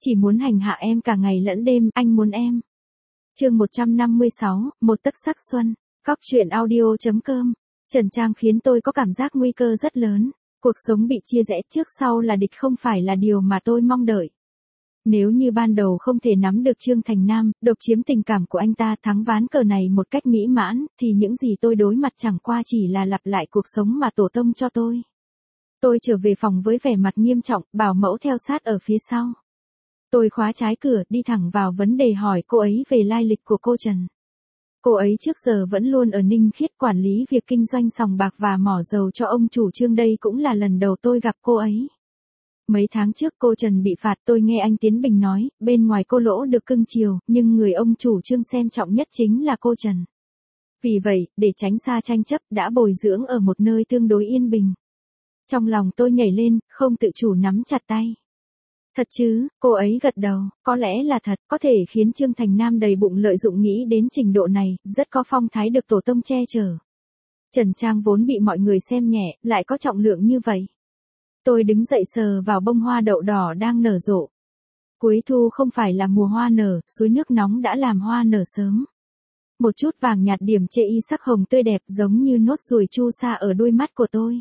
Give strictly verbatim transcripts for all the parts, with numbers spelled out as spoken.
chỉ muốn hành hạ em cả ngày lẫn đêm, anh muốn em. Chương một trăm năm mươi sáu, một tấc sắc xuân. Góc truyện audio chấm com. Trần Trang khiến tôi có cảm giác nguy cơ rất lớn. Cuộc sống bị chia rẽ trước sau là địch không phải là điều mà tôi mong đợi. Nếu như ban đầu không thể nắm được Trương Thành Nam, độc chiếm tình cảm của anh ta, thắng ván cờ này một cách mỹ mãn, thì những gì tôi đối mặt chẳng qua chỉ là lặp lại cuộc sống mà tổ tông cho tôi. Tôi trở về phòng với vẻ mặt nghiêm trọng, bảo mẫu theo sát ở phía sau. Tôi khóa trái cửa, đi thẳng vào vấn đề hỏi cô ấy về lai lịch của cô Trần. Cô ấy trước giờ vẫn luôn ở Ninh Khiết quản lý việc kinh doanh sòng bạc và mỏ dầu cho ông chủ Trương, đây cũng là lần đầu tôi gặp cô ấy. Mấy tháng trước cô Trần bị phạt, tôi nghe anh Tiến Bình nói, bên ngoài cô Lỗ được cưng chiều, nhưng người ông chủ Trương xem trọng nhất chính là cô Trần. Vì vậy, để tránh xa tranh chấp, đã bồi dưỡng ở một nơi tương đối yên bình. Trong lòng tôi nhảy lên, không tự chủ nắm chặt tay. Thật chứ, cô ấy gật đầu, có lẽ là thật, có thể khiến Trương Thành Nam đầy bụng lợi dụng nghĩ đến trình độ này, rất có phong thái được tổ tông che chở. Trần Trang vốn bị mọi người xem nhẹ, lại có trọng lượng như vậy. Tôi đứng dậy sờ vào bông hoa đậu đỏ đang nở rộ. Cuối thu không phải là mùa hoa nở, suối nước nóng đã làm hoa nở sớm. Một chút vàng nhạt điểm chê y sắc hồng tươi đẹp giống như nốt ruồi chu sa ở đôi mắt của tôi.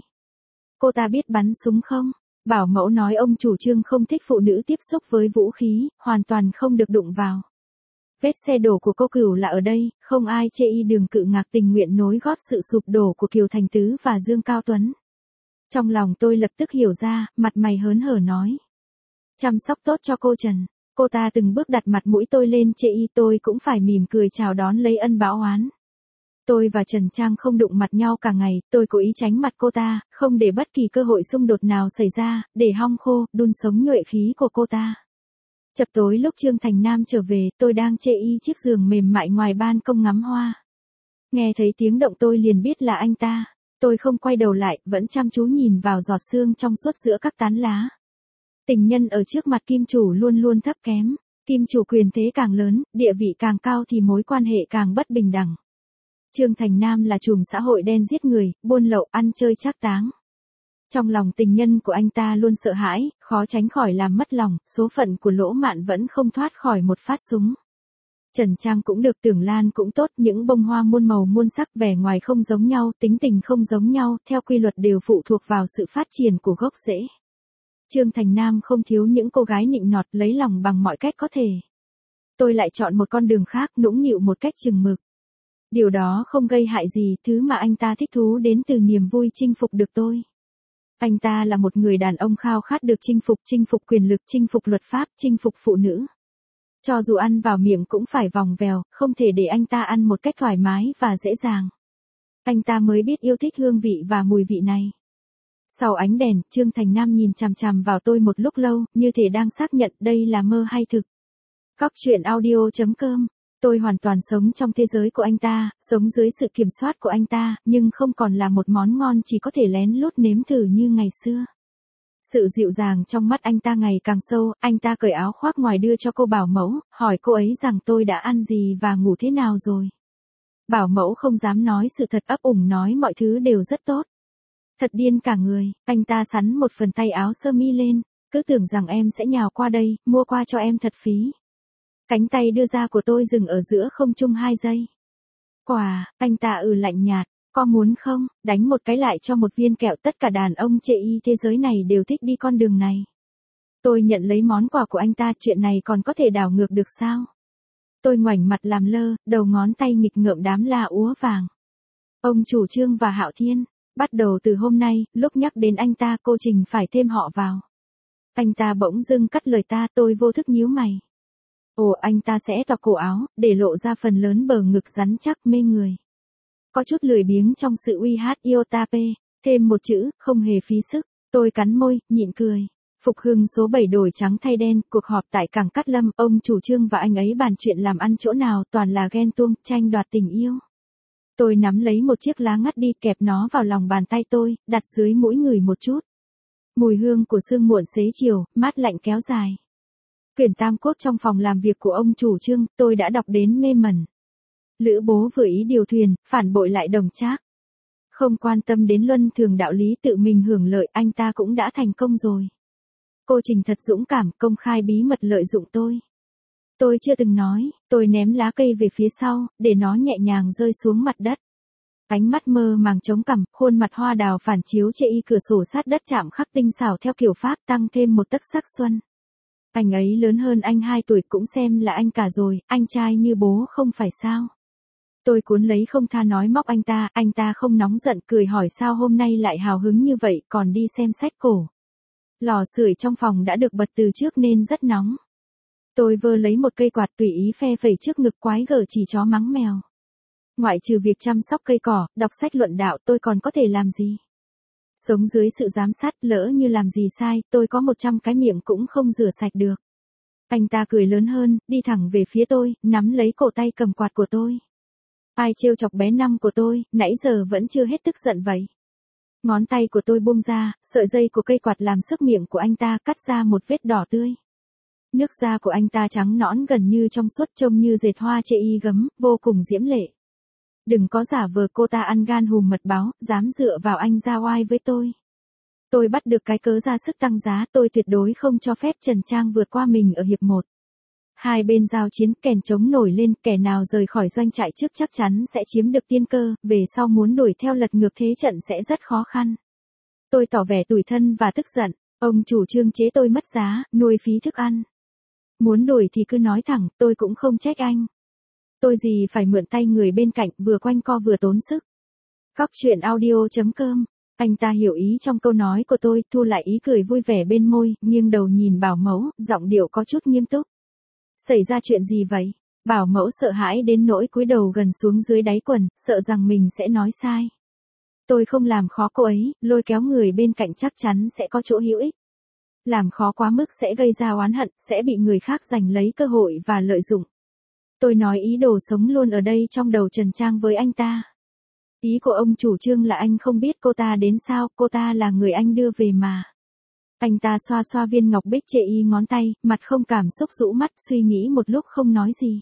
Cô ta biết bắn súng không? Bảo mẫu nói ông chủ Trương không thích phụ nữ tiếp xúc với vũ khí, hoàn toàn không được đụng vào. Vết xe đổ của cô Cửu là ở đây, không ai chê y đường cự ngạc tình nguyện nối gót sự sụp đổ của Kiều Thành Tứ và Dương Cao Tuấn. Trong lòng tôi lập tức hiểu ra, mặt mày hớn hở nói. Chăm sóc tốt cho cô Trần. Cô ta từng bước đặt mặt mũi tôi lên chê y, tôi cũng phải mỉm cười chào đón lấy ân báo oán. Tôi và Trần Trang không đụng mặt nhau cả ngày, tôi cố ý tránh mặt cô ta, không để bất kỳ cơ hội xung đột nào xảy ra, để hong khô, đun sống nhuệ khí của cô ta. Chập tối lúc Trương Thành Nam trở về, tôi đang chê y chiếc giường mềm mại ngoài ban công ngắm hoa. Nghe thấy tiếng động tôi liền biết là anh ta. Tôi không quay đầu lại, vẫn chăm chú nhìn vào giọt sương trong suốt giữa các tán lá. Tình nhân ở trước mặt kim chủ luôn luôn thấp kém. Kim chủ quyền thế càng lớn, địa vị càng cao thì mối quan hệ càng bất bình đẳng. Trương Thành Nam là trùm xã hội đen giết người, buôn lậu, ăn chơi trác táng. Trong lòng tình nhân của anh ta luôn sợ hãi, khó tránh khỏi làm mất lòng, số phận của Lỗ Mạn vẫn không thoát khỏi một phát súng. Trần Trang cũng được, Tưởng Lan cũng tốt, những bông hoa muôn màu muôn sắc, vẻ ngoài không giống nhau, tính tình không giống nhau, theo quy luật đều phụ thuộc vào sự phát triển của gốc rễ. Trương Thành Nam không thiếu những cô gái nịnh nọt, lấy lòng bằng mọi cách có thể. Tôi lại chọn một con đường khác, nũng nịu một cách chừng mực. Điều đó không gây hại gì, thứ mà anh ta thích thú đến từ niềm vui chinh phục được tôi. Anh ta là một người đàn ông khao khát được chinh phục, chinh phục quyền lực, chinh phục luật pháp, chinh phục phụ nữ. Cho dù ăn vào miệng cũng phải vòng vèo, không thể để anh ta ăn một cách thoải mái và dễ dàng. Anh ta mới biết yêu thích hương vị và mùi vị này. Sau ánh đèn, Trương Thành Nam nhìn chằm chằm vào tôi một lúc lâu, như thể đang xác nhận đây là mơ hay thực. Góc truyện audio chấm com. Tôi hoàn toàn sống trong thế giới của anh ta, sống dưới sự kiểm soát của anh ta, nhưng không còn là một món ngon chỉ có thể lén lút nếm thử như ngày xưa. Sự dịu dàng trong mắt anh ta ngày càng sâu, anh ta cởi áo khoác ngoài đưa cho cô bảo mẫu, hỏi cô ấy rằng tôi đã ăn gì và ngủ thế nào rồi. Bảo mẫu không dám nói sự thật, ấp ủng nói mọi thứ đều rất tốt. Thật điên cả người, anh ta sắn một phần tay áo sơ mi lên, cứ tưởng rằng em sẽ nhào qua đây, mua qua cho em thật phí. Cánh tay đưa ra của tôi dừng ở giữa không trung hai giây. Quà, anh ta ừ lạnh nhạt, có muốn không, đánh một cái lại cho một viên kẹo, tất cả đàn ông chê y thế giới này đều thích đi con đường này. Tôi nhận lấy món quà của anh ta, chuyện này còn có thể đảo ngược được sao? Tôi ngoảnh mặt làm lơ, đầu ngón tay nghịch ngợm đám la úa vàng. Ông chủ Trương và Hạo Thiên, bắt đầu từ hôm nay, lúc nhắc đến anh ta cô Trình phải thêm họ vào. Anh ta bỗng dưng cắt lời ta, tôi vô thức nhíu mày. Ồ, anh ta sẽ toạc cổ áo, để lộ ra phần lớn bờ ngực rắn chắc mê người. Có chút lười biếng trong sự uy hát Iotape, thêm một chữ, không hề phí sức. Tôi cắn môi, nhịn cười. Phục hưng số bảy đổi trắng thay đen, cuộc họp tại cảng Cát Lâm, ông chủ Trương và anh ấy bàn chuyện làm ăn chỗ nào, toàn là ghen tuông, tranh đoạt tình yêu. Tôi nắm lấy một chiếc lá ngắt đi, kẹp nó vào lòng bàn tay tôi, đặt dưới mũi người một chút. Mùi hương của sương muộn xế chiều, mát lạnh kéo dài. Quyển Tam Quốc trong phòng làm việc của ông chủ Trương, tôi đã đọc đến mê mẩn. Lữ Bố vừa ý điều thuyền, phản bội lại Đồng Trác. Không quan tâm đến luân thường đạo lý, tự mình hưởng lợi, anh ta cũng đã thành công rồi. Cô Trình thật dũng cảm, công khai bí mật lợi dụng tôi. Tôi chưa từng nói, tôi ném lá cây về phía sau, để nó nhẹ nhàng rơi xuống mặt đất. Ánh mắt mơ màng trống cằm, khuôn mặt hoa đào phản chiếu chê y cửa sổ sát đất chạm khắc tinh xảo theo kiểu Pháp tăng thêm một tấc sắc xuân. Anh ấy lớn hơn anh hai tuổi cũng xem là anh cả rồi, anh trai như bố không phải sao. Tôi cuốn lấy không tha nói móc anh ta, anh ta không nóng giận cười hỏi sao hôm nay lại hào hứng như vậy còn đi xem sách cổ. Lò sưởi trong phòng đã được bật từ trước nên rất nóng. Tôi vơ lấy một cây quạt tùy ý phe phẩy trước ngực quái gở chỉ chó mắng mèo. Ngoại trừ việc chăm sóc cây cỏ, đọc sách luận đạo tôi còn có thể làm gì? Sống dưới sự giám sát lỡ như làm gì sai, tôi có một trăm cái miệng cũng không rửa sạch được. Anh ta cười lớn hơn, đi thẳng về phía tôi, nắm lấy cổ tay cầm quạt của tôi. Ai trêu chọc bé năm của tôi, nãy giờ vẫn chưa hết tức giận vậy. Ngón tay của tôi buông ra, sợi dây của cây quạt làm sức miệng của anh ta cắt ra một vết đỏ tươi. Nước da của anh ta trắng nõn gần như trong suốt trông như dệt hoa chê y gấm, vô cùng diễm lệ. Đừng có giả vờ cô ta ăn gan hùm mật báo, dám dựa vào anh ra oai với tôi. Tôi bắt được cái cớ ra sức tăng giá, tôi tuyệt đối không cho phép Trần Trang vượt qua mình ở hiệp một. Hai bên giao chiến, kèn trống nổi lên, kẻ nào rời khỏi doanh trại trước chắc chắn sẽ chiếm được tiên cơ, về sau muốn đuổi theo lật ngược thế trận sẽ rất khó khăn. Tôi tỏ vẻ tủi thân và tức giận, ông chủ trương chế tôi mất giá, nuôi phí thức ăn. Muốn đuổi thì cứ nói thẳng, tôi cũng không trách anh. Tôi gì phải mượn tay người bên cạnh, vừa quanh co vừa tốn sức. Cóc truyện audio chấm com. Anh ta hiểu ý trong câu nói của tôi, thu lại ý cười vui vẻ bên môi, nghiêng đầu nhìn Bảo Mẫu, giọng điệu có chút nghiêm túc. Xảy ra chuyện gì vậy? Bảo Mẫu sợ hãi đến nỗi cúi đầu gần xuống dưới đáy quần, sợ rằng mình sẽ nói sai. Tôi không làm khó cô ấy, lôi kéo người bên cạnh chắc chắn sẽ có chỗ hữu ích. Làm khó quá mức sẽ gây ra oán hận, sẽ bị người khác giành lấy cơ hội và lợi dụng. Tôi nói ý đồ sống luôn ở đây trong đầu Trần Trang với anh ta. Ý của ông chủ trương là anh không biết cô ta đến sao, cô ta là người anh đưa về mà. Anh ta xoa xoa viên ngọc bích chê y ngón tay, mặt không cảm xúc rũ mắt suy nghĩ một lúc không nói gì.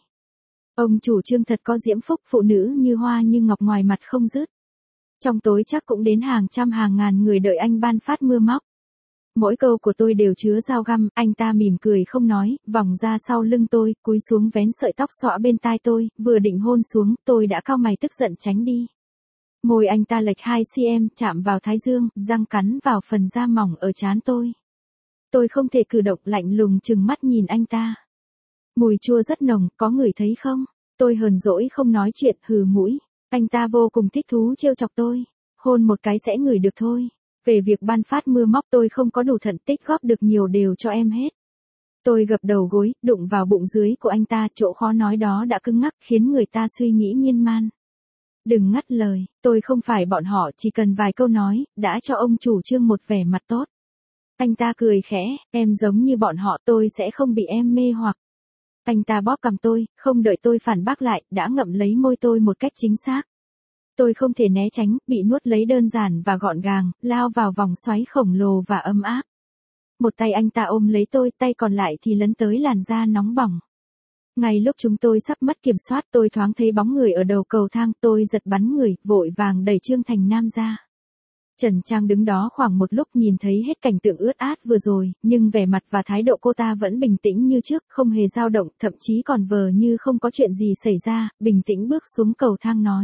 Ông chủ trương thật có diễm phúc, phụ nữ như hoa như ngọc ngoài mặt không dứt. Trong tối chắc cũng đến hàng trăm hàng ngàn người đợi anh ban phát mưa móc. Mỗi câu của tôi đều chứa dao găm, anh ta mỉm cười không nói, vòng ra sau lưng tôi, cúi xuống vén sợi tóc xõa bên tai tôi, vừa định hôn xuống, tôi đã cau mày tức giận tránh đi. Môi anh ta lệch hai xăng-ti-mét, chạm vào thái dương, răng cắn vào phần da mỏng ở trán tôi. Tôi không thể cử động, lạnh lùng trừng mắt nhìn anh ta. Mùi chua rất nồng, có người thấy không? Tôi hờn dỗi không nói chuyện, hừ mũi. Anh ta vô cùng thích thú trêu chọc tôi. Hôn một cái sẽ ngửi được thôi. Về việc ban phát mưa móc tôi không có đủ thận tích góp được nhiều đều cho em hết. Tôi gập đầu gối, đụng vào bụng dưới của anh ta, chỗ khó nói đó đã cứng ngắc khiến người ta suy nghĩ miên man. Đừng ngắt lời, tôi không phải bọn họ, chỉ cần vài câu nói, đã cho ông chủ trương một vẻ mặt tốt. Anh ta cười khẽ, em giống như bọn họ, tôi sẽ không bị em mê hoặc. Anh ta bóp cằm tôi, không đợi tôi phản bác lại, đã ngậm lấy môi tôi một cách chính xác. Tôi không thể né tránh, bị nuốt lấy đơn giản và gọn gàng, lao vào vòng xoáy khổng lồ và ấm áp. Một tay anh ta ôm lấy tôi, tay còn lại thì lấn tới làn da nóng bỏng. Ngay lúc chúng tôi sắp mất kiểm soát, tôi thoáng thấy bóng người ở đầu cầu thang, tôi giật bắn người, vội vàng đẩy Trương Thành Nam ra. Trần Trang đứng đó khoảng một lúc nhìn thấy hết cảnh tượng ướt át vừa rồi, nhưng vẻ mặt và thái độ cô ta vẫn bình tĩnh như trước, không hề dao động, thậm chí còn vờ như không có chuyện gì xảy ra, bình tĩnh bước xuống cầu thang nói.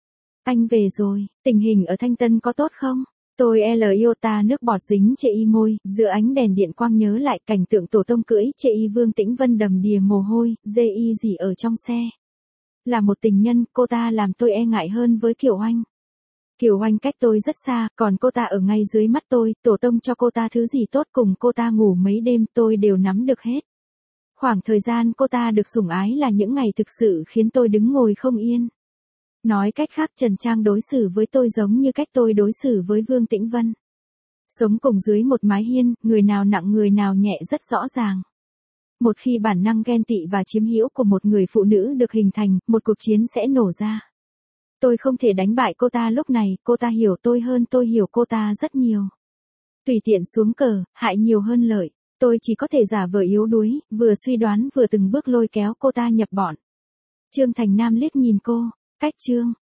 Anh về rồi, tình hình ở Thanh Tân có tốt không? Tôi L iota nước bọt dính chê y môi, giữa ánh đèn điện quang nhớ lại cảnh tượng tổ tông cưỡi chê y Vương Tĩnh Vân đầm đìa mồ hôi, dê y gì ở trong xe. Là một tình nhân, cô ta làm tôi e ngại hơn với Kiều Oanh. Kiều Oanh cách tôi rất xa, còn cô ta ở ngay dưới mắt tôi, tổ tông cho cô ta thứ gì tốt cùng cô ta ngủ mấy đêm tôi đều nắm được hết. Khoảng thời gian cô ta được sủng ái là những ngày thực sự khiến tôi đứng ngồi không yên. Nói cách khác Trần Trang đối xử với tôi giống như cách tôi đối xử với Vương Tĩnh Vân. Sống cùng dưới một mái hiên, người nào nặng người nào nhẹ rất rõ ràng. Một khi bản năng ghen tị và chiếm hữu của một người phụ nữ được hình thành, một cuộc chiến sẽ nổ ra. Tôi không thể đánh bại cô ta lúc này, cô ta hiểu tôi hơn tôi hiểu cô ta rất nhiều. Tùy tiện xuống cờ, hại nhiều hơn lợi, tôi chỉ có thể giả vờ yếu đuối, vừa suy đoán vừa từng bước lôi kéo cô ta nhập bọn. Trương Thành Nam liếc nhìn cô, cách Trương.